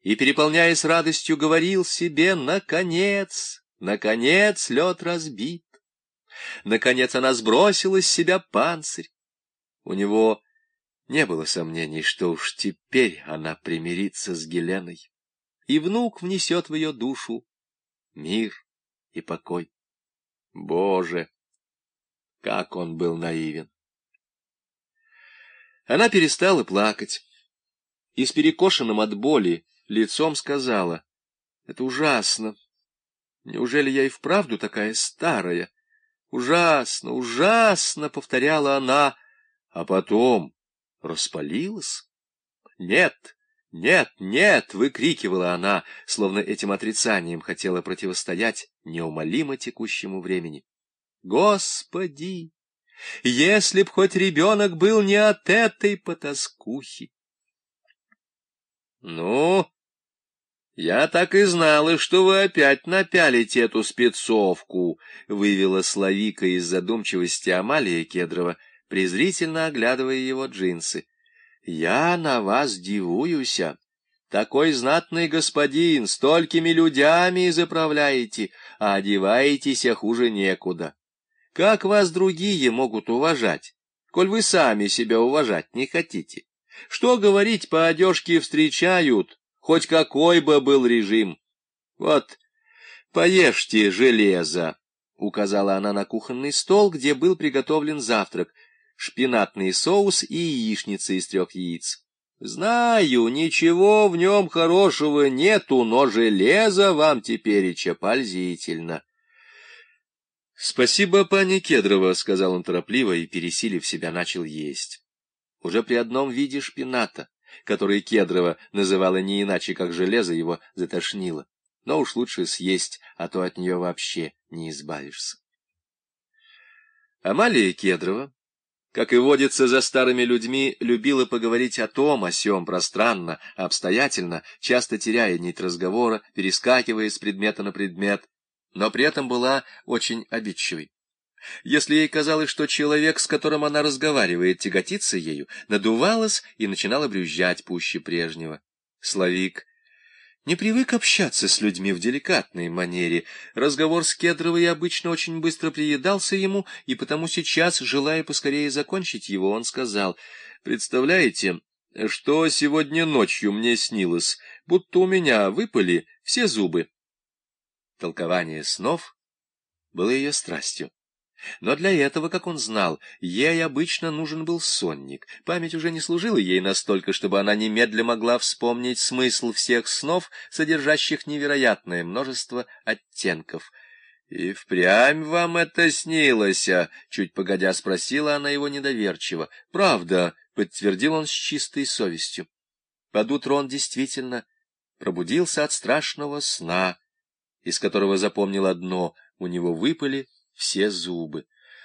и, переполняясь радостью, говорил себе: «Наконец, наконец лед разбит! Наконец она сбросила с себя панцирь!» У него не было сомнений, что уж теперь она примирится с Геленой, и внук внесет в ее душу мир и покой. Боже, как он был наивен! Она перестала плакать и с перекошенным от боли лицом сказала: «Это ужасно. Неужели я и вправду такая старая? Ужасно, ужасно!» — повторяла она, а потом распалилась. «Нет, нет, нет!» — выкрикивала она, словно этим отрицанием хотела противостоять неумолимо текущему времени. «Господи! Если б хоть ребенок был не от этой потаскухи!» «Ну, я так и знала, что вы опять напялите эту спецовку», — вывела Славика из задумчивости Амалия Кедрова, презрительно оглядывая его джинсы. «Я на вас дивуюся. Такой знатный господин, столькими людьми заправляете, а одеваетесь хуже некуда. Как вас другие могут уважать, коль вы сами себя уважать не хотите? Что говорить, по одежке встречают, хоть какой бы был режим. Вот, поешьте железо», — указала она на кухонный стол, где был приготовлен завтрак, шпинатный соус и яичница из 3 яиц. «Знаю, ничего в нем хорошего нету, но железо вам тепереча пользительно». «Спасибо, пани Кедрова», — сказал он торопливо и, пересилив себя, начал есть. Уже при одном виде шпината, который Кедрова называла не иначе, как железо, его затошнило. Но уж лучше съесть, а то от нее вообще не избавишься. Амалия Кедрова, как и водится за старыми людьми, любила поговорить о том, о сём пространно, обстоятельно, часто теряя нить разговора, перескакивая с предмета на предмет, но при этом была очень обидчивой. Если ей казалось, что человек, с которым она разговаривает, тяготится ею, надувалась и начинала брюзжать пуще прежнего. Славик не привык общаться с людьми в деликатной манере. Разговор с Кедровой обычно очень быстро приедался ему, и потому сейчас, желая поскорее закончить его, он сказал: «Представляете, что сегодня ночью мне снилось, будто у меня выпали все зубы». Толкование снов было ее страстью. Но для этого, как он знал, ей обычно нужен был сонник. Память уже не служила ей настолько, чтобы она немедля могла вспомнить смысл всех снов, содержащих невероятное множество оттенков. «И впрямь вам это снилось?» — чуть погодя спросила она его недоверчиво. «Правда», — подтвердил он с чистой совестью. Под утро он действительно пробудился от страшного сна, из которого запомнил одно — у него выпали все зубы.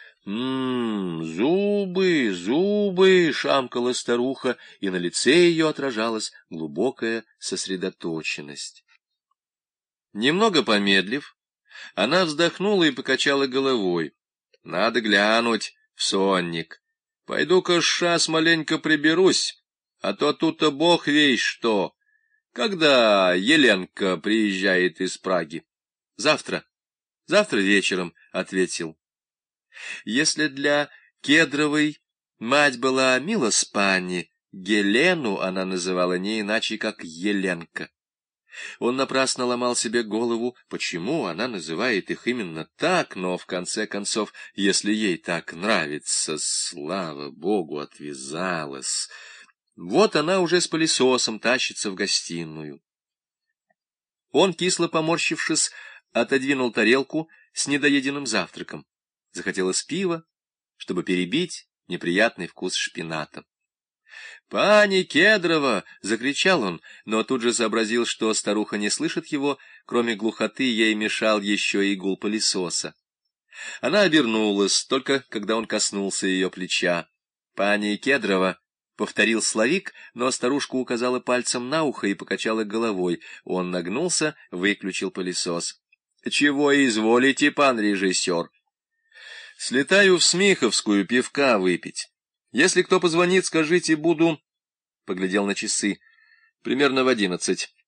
Зубы, зубы!» — шамкала старуха, и на лице ее отражалась глубокая сосредоточенность. Немного помедлив, она вздохнула и покачала головой. «Надо глянуть в сонник. Пойду-ка шас маленько приберусь, а то тут-то бог весть что. Когда Еленка приезжает из Праги?» «Завтра. Завтра вечером», — ответил. Если для Кедровой мать была мила с пани, Гелену она называла не иначе, как Еленка. Он напрасно ломал себе голову, почему она называет их именно так, но, в конце концов, если ей так нравится, слава богу, отвязалась. Вот она уже с пылесосом тащится в гостиную. Он, кисло поморщившись, отодвинул тарелку с недоеденным завтраком. Захотелось пива, чтобы перебить неприятный вкус шпината. «Пани Кедрова!» — закричал он, но тут же сообразил, что старуха не слышит его, кроме глухоты ей мешал еще и гул пылесоса. Она обернулась, только когда он коснулся ее плеча. «Пани Кедрова!» — повторил Славик, но старушка указала пальцем на ухо и покачала головой. Он нагнулся, выключил пылесос. «Чего изволите, пан режиссер?» «Слетаю в Смиховскую пивка выпить. Если кто позвонит, скажите, буду...» Поглядел на часы. «Примерно в 11.